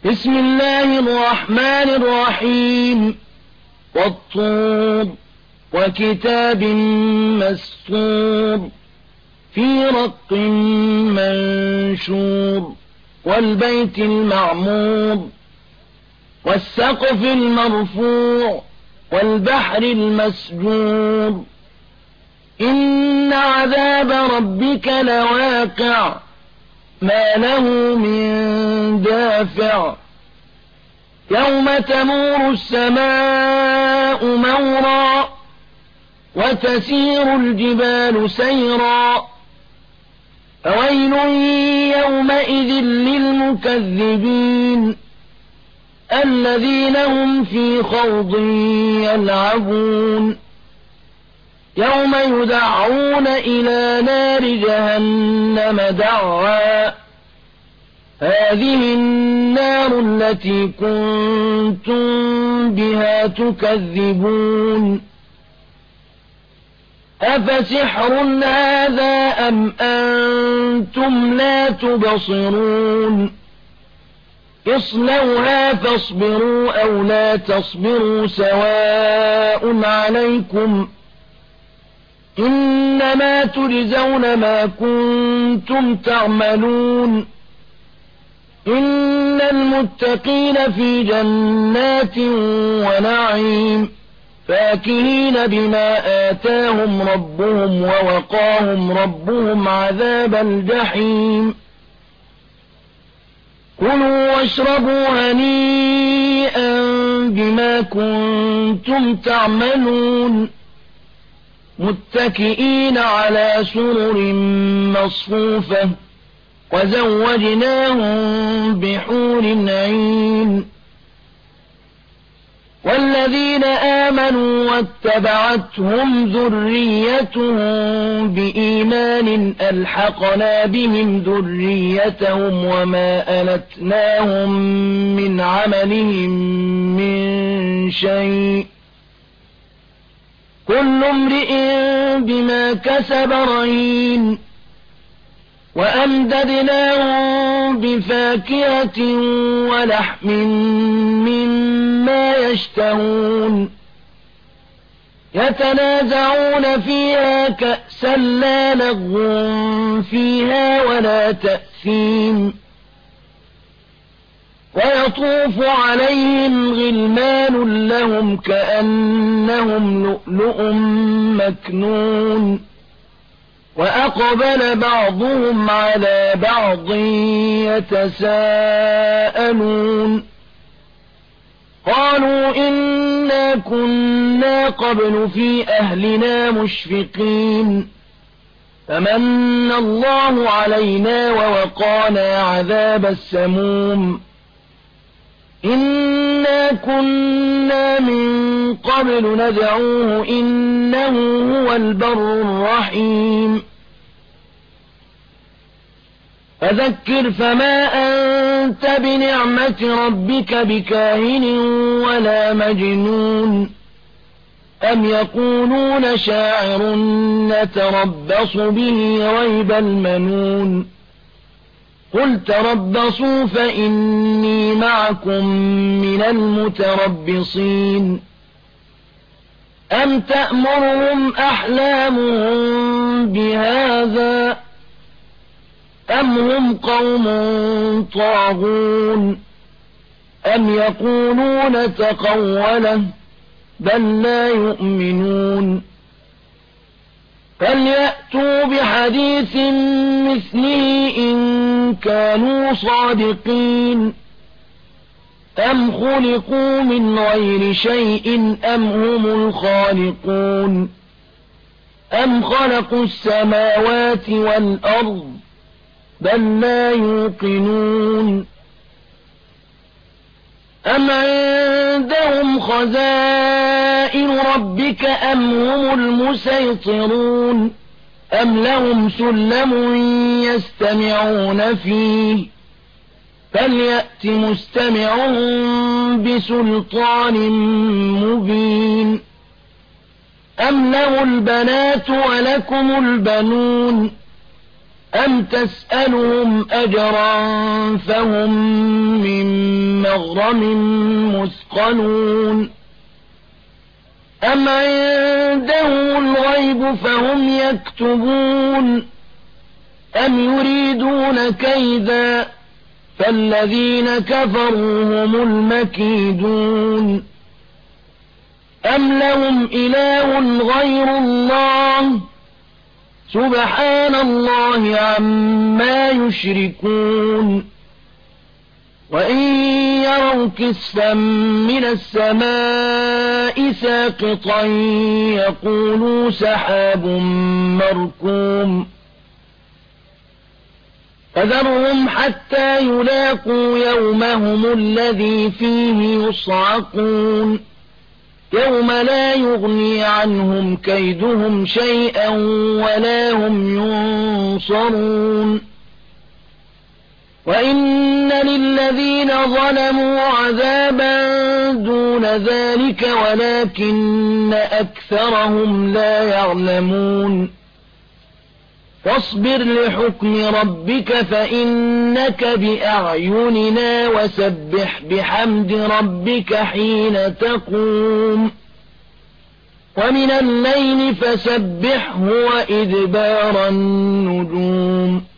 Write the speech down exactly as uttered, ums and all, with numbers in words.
بسم الله الرحمن الرحيم والطور وكتاب مسطور في رق منشور والبيت المعمور والسقف المرفوع والبحر المسجور إن عذاب ربك لواقع ما له من دافع يوم تمور السماء مورا وتسير الجبال سيرا فويل يومئذ للمكذبين الذين هم في خوض يلعبون يوم يدعون إلى نار جهنم دعا هذه النار التي كنتم بها تكذبون أفسحر هذا أم أنتم لا تبصرون اصلوها فاصبروا أو لا تصبروا سواء عليكم إنما تجزون ما كنتم تعملون إن المتقين في جنات ونعيم فاكهين بما آتاهم ربهم ووقاهم ربهم عذاب الجحيم كلوا واشربوا هنيئا بما كنتم تعملون متكئين على سرر مصفوفة وزوجناهم بحور عين والذين آمنوا واتبعتهم ذريتهم بإيمان ألحقنا بهم ذريتهم وما ألتناهم من عملهم من شيء كل امرئ بما كسب رهين وأمددناهم بفاكهة ولحم مما يشتهون يتنازعون فيها كأسا لا لغو فيها ولا تأثيم ويطوف عليهم غلمان لهم كأنهم لؤلؤ مكنون وأقبل بعضهم على بعض يتساءلون قالوا إنا كنا قبل في أهلنا مشفقين فمن الله علينا ووقانا عذاب السموم إنا كنا من قبل ندعوه إنه هو البر الرحيم فذكر فما أنت بنعمة ربك بكاهن ولا مجنون أم يقولون شاعر نتربص به ريب المنون قل تربصوا فإني معكم من المتربصين أم تأمرهم أحلامهم بهذا أم هم قوم طاغون أم يقولون تقوله بل لا يؤمنون فليأتوا بحديث مثله إن كانوا صادقين أم خلقوا من غير شيء أم هم الخالقون أم خلقوا السماوات والأرض بل لا يوقنون أم عندهم خزائن ربك أم هم المسيطرون أم لهم سلم يستمعون فيه فليأت مستمعهم بسلطان مبين أم له البنات ولكم البنون أم تسألهم أجرا فهم من مغرم مثقلون أم عندهم الغيب فهم يكتبون أم يريدون كيدا فالذين كفروا هم المكيدون أم لهم إله غير الله سبحان الله عما يشركون وإن يروا كسفا من السماء ساقطا يقولوا سحاب مركوم فذرهم حتى يلاقوا يومهم الذي فيه يصعقون يوم لا يغني عنهم كيدهم شيئا ولا هم ينصرون وإن للذين ظلموا عذابا دون ذلك ولكن أكثرهم لا يعلمون فاصبر لحكم ربك فإنك بأعيننا وسبح بحمد ربك حين تقوم ومن الليل فسبحه وإدبار النجوم